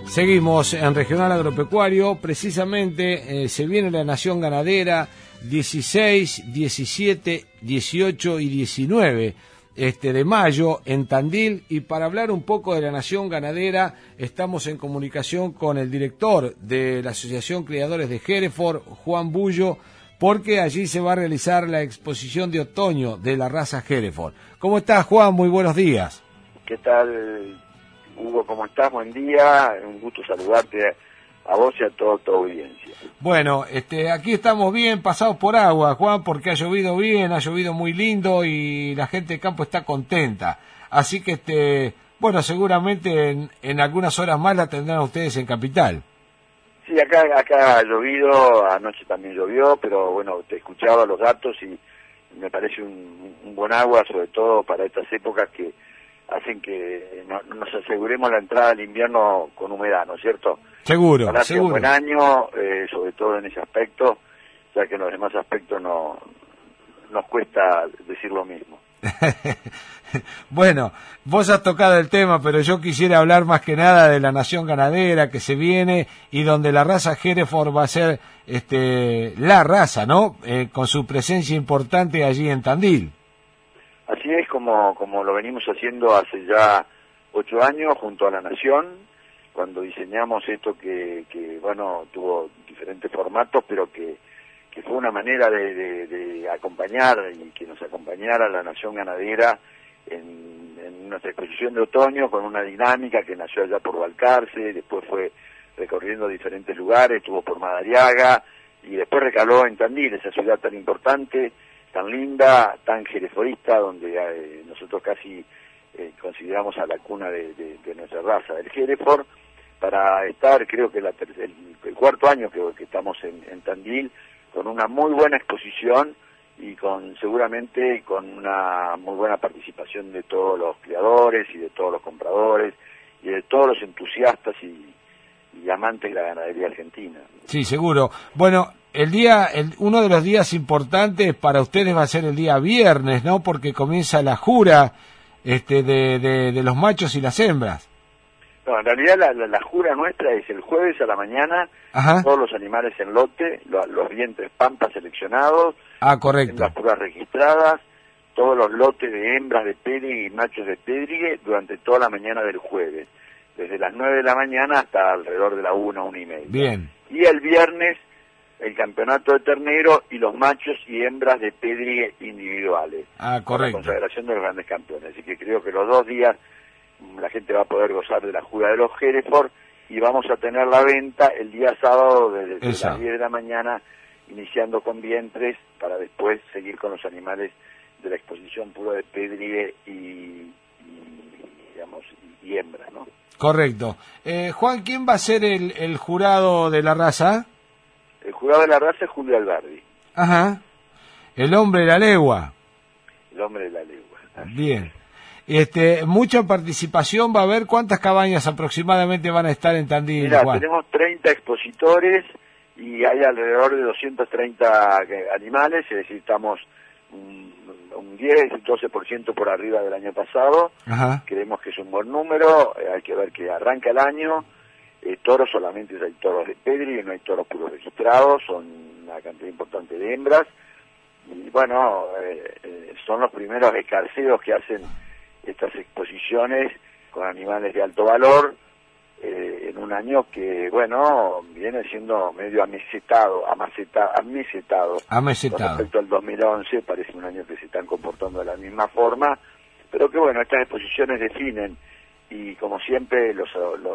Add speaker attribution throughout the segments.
Speaker 1: Seguimos en Regional Agropecuario, precisamente se viene la Nación Ganadera 16, 17, 18 y 19 de mayo en Tandil, y para hablar un poco de la Nación Ganadera estamos en comunicación con el director de la Asociación Criadores de Hereford, Juan Bullo, porque allí se va a realizar la exposición de otoño de la raza Hereford. ¿Cómo estás, Juan? Muy buenos días.
Speaker 2: ¿Qué tal, Hugo? ¿Cómo estás? Buen día. Un gusto saludarte a vos y a toda tu audiencia.
Speaker 1: Bueno, aquí estamos bien pasados por agua, Juan, porque ha llovido bien, ha llovido muy lindo y la gente de campo está contenta. Así que, bueno, seguramente en algunas horas más la tendrán ustedes en Capital.
Speaker 2: Sí, acá ha llovido, anoche también llovió, pero bueno, te escuchaba los datos y me parece un buen agua, sobre todo para estas épocas que hacen que nos aseguremos la entrada al invierno con humedad, ¿no es cierto?
Speaker 1: Seguro,
Speaker 2: Ojalá sea un
Speaker 1: seguro.
Speaker 2: buen año, sobre todo en ese aspecto, ya que en los demás aspectos nos cuesta decir lo mismo.
Speaker 1: Bueno, vos has tocado el tema, pero yo quisiera hablar más que nada de la Nación Ganadera que se viene y donde la raza Hereford va a ser la raza, ¿no? Con su presencia importante allí en Tandil.
Speaker 2: Así es como lo venimos haciendo hace ya 8 años junto a la Nación, cuando diseñamos esto que bueno, tuvo diferentes formatos, pero que fue una manera de acompañar y que nos acompañara la Nación Ganadera en nuestra exposición de otoño, con una dinámica que nació allá por Balcarce, después fue recorriendo diferentes lugares, estuvo por Madariaga y después recaló en Tandil, esa ciudad tan importante, tan linda, tan herefordista, donde nosotros casi consideramos a la cuna de nuestra raza, del Hereford, para estar, creo que el cuarto año que estamos en Tandil, con una muy buena exposición y seguramente con una muy buena participación de todos los criadores y de todos los compradores y de todos los entusiastas y amantes de la ganadería argentina.
Speaker 1: Sí, seguro. Bueno, uno de los días importantes para ustedes va a ser el día viernes, ¿no? Porque comienza la jura de los machos y las hembras.
Speaker 2: No, en realidad la jura nuestra es el jueves a la mañana. Ajá. Todos los animales en lote, los vientres pampas seleccionados,
Speaker 1: correcto.
Speaker 2: Las juras registradas, todos los lotes de hembras de Pédrigue y machos de Pédrigue durante toda la mañana del jueves, desde las 9 de la mañana hasta alrededor de la 1:30.
Speaker 1: Bien.
Speaker 2: Y el viernes el campeonato de ternero y los machos y hembras de Pédrigue individuales.
Speaker 1: Correcto.
Speaker 2: La consagración de los grandes campeones. Así que creo que los 2 días la gente va a poder gozar de la jura de los Hereford y vamos a tener la venta el día sábado desde las 10 de la mañana, iniciando con vientres para después seguir con los animales de la exposición pura de Pédrigue y hembra, ¿no?
Speaker 1: Correcto. Juan, ¿quién va a ser el jurado de la raza?
Speaker 2: El jurado de la raza es Julio Alberdi.
Speaker 1: Ajá. El hombre de la legua.
Speaker 2: El hombre de la legua.
Speaker 1: Bien. Mucha participación va a haber. ¿Cuántas cabañas aproximadamente van a estar en Tandil?
Speaker 2: Mira,
Speaker 1: Juan?
Speaker 2: Tenemos 30 expositores y hay alrededor de 230 animales, es decir, estamos un 10-12% por arriba del año pasado.
Speaker 1: Ajá.
Speaker 2: Creemos que es un buen número, hay que ver que arranca el año. Toros solamente hay toros de Pédrigue, no hay toros puros registrados, son una cantidad importante de hembras. Y bueno, son los primeros escarceos que hacen estas exposiciones con animales de alto valor en un año que, bueno, viene siendo medio amesetado. Con respecto al 2011, parece un año que se están comportando de la misma forma, pero que bueno, estas exposiciones definen y como siempre los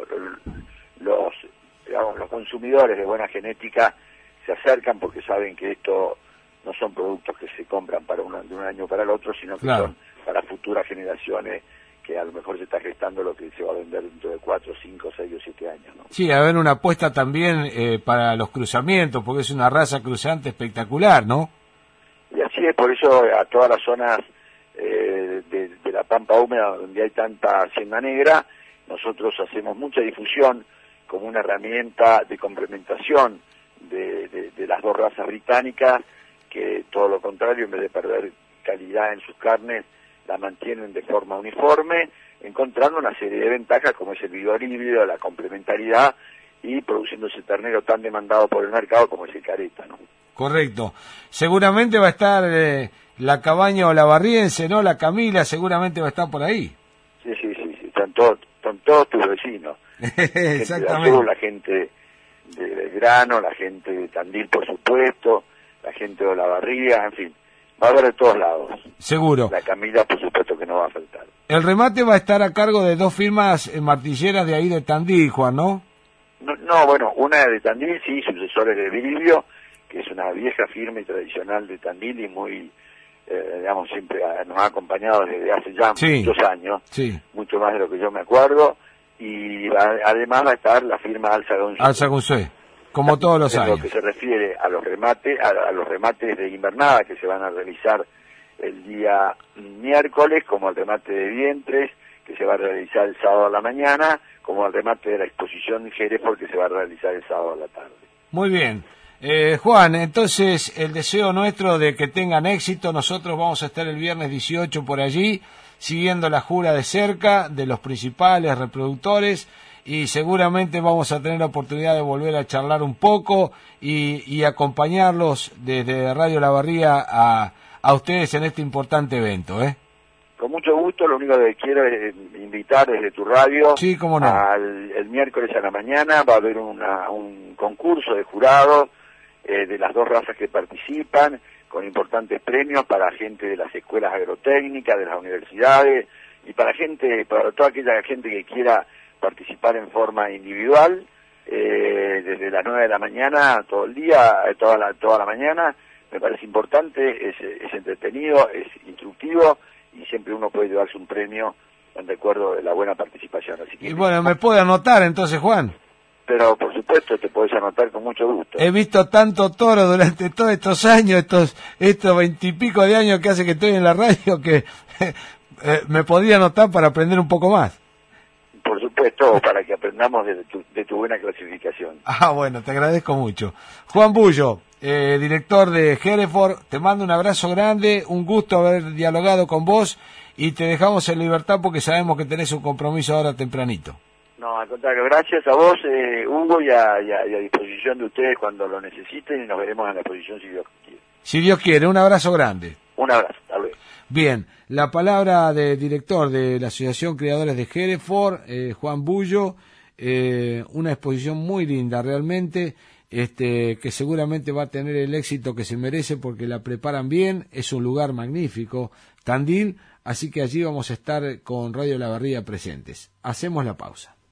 Speaker 2: consumidores de buena genética se acercan porque saben que esto no son productos que se compran de un año para el otro, sino que son para futuras generaciones que a lo mejor se está gestando lo que se va a vender dentro de 4, 5, 6 o 7 años, ¿no?
Speaker 1: Sí, a ver una apuesta también para los cruzamientos, porque es una raza cruzante espectacular, ¿no?
Speaker 2: Y así es, por eso a todas las zonas de la pampa húmeda donde hay tanta hacienda negra, nosotros hacemos mucha difusión como una herramienta de complementación de las dos razas británicas, que todo lo contrario, en vez de perder calidad en sus carnes, la mantienen de forma uniforme. encontrando una serie de ventajas como es el vigor híbrido, la complementariedad y produciendo ese ternero tan demandado por el mercado como es el careta, ¿no?
Speaker 1: Correcto. Seguramente va a estar la Cabaña Olavarriense, ¿no? La Camila seguramente va a estar por ahí.
Speaker 2: Sí, están todos tus vecinos.
Speaker 1: Exactamente.
Speaker 2: La gente de Belgrano, la gente de Tandil, por supuesto, la gente de Olavarría, en fin, va a haber de todos lados.
Speaker 1: Seguro.
Speaker 2: La Camila, por supuesto que no va a faltar.
Speaker 1: El remate va a estar a cargo de 2 firmas martilleras de ahí de Tandil, Juan, ¿no?
Speaker 2: No, bueno, una de Tandil, sí, sucesores de Bilibio, que es una vieja firma y tradicional de Tandil y muy, digamos, siempre nos ha acompañado desde hace ya muchos años, mucho más de lo que yo me acuerdo, y además va a estar la firma
Speaker 1: Alza Gunsué, como todos los años.
Speaker 2: En lo que se refiere a los remates, a los remates de invernada que se van a realizar el día miércoles, como el remate de vientres, que se va a realizar el sábado a la mañana, como el remate de la exposición Hereford, que se va a realizar el sábado a la tarde.
Speaker 1: Muy bien. Juan, entonces el deseo nuestro de que tengan éxito. Nosotros vamos a estar el viernes 18 por allí, siguiendo la jura de cerca de los principales reproductores, y seguramente vamos a tener la oportunidad de volver a charlar un poco y acompañarlos desde Radio La Barría a ustedes en este importante evento, ¿eh?
Speaker 2: Con mucho gusto, lo único que quiero es invitar desde tu radio.
Speaker 1: Sí, cómo no.
Speaker 2: El miércoles a la mañana va a haber un concurso de jurados de las 2 razas que participan, con importantes premios para gente de las escuelas agrotécnicas, de las universidades, y para toda aquella gente que quiera participar en forma individual, desde las 9 de la mañana, todo el día, toda la mañana. Me parece importante, es entretenido, es instructivo, y siempre uno puede llevarse un premio en recuerdo de la buena participación. Así que,
Speaker 1: y bueno, me puede anotar entonces, Juan.
Speaker 2: Pero por supuesto te podés anotar con mucho gusto.
Speaker 1: He visto tanto toro durante todos estos años, estos 20 y pico de años que hace que estoy en la radio, que me podría anotar para aprender un poco más.
Speaker 2: Por supuesto, para que aprendamos de tu buena clasificación.
Speaker 1: Bueno, te agradezco mucho. Juan Bullo, director de Hereford, te mando un abrazo grande, un gusto haber dialogado con vos, y te dejamos en libertad porque sabemos que tenés un compromiso ahora tempranito.
Speaker 2: No, al contrario, gracias a vos, Hugo, y a disposición de ustedes cuando lo necesiten, y nos veremos en la exposición si Dios quiere.
Speaker 1: Si Dios quiere, un abrazo grande.
Speaker 2: Un abrazo, hasta luego.
Speaker 1: Bien, la palabra del director de la Asociación Criadores de Hereford, Juan Bullo, una exposición muy linda realmente, que seguramente va a tener el éxito que se merece porque la preparan bien, es un lugar magnífico, Tandil, así que allí vamos a estar con Radio La Barría presentes. Hacemos la pausa.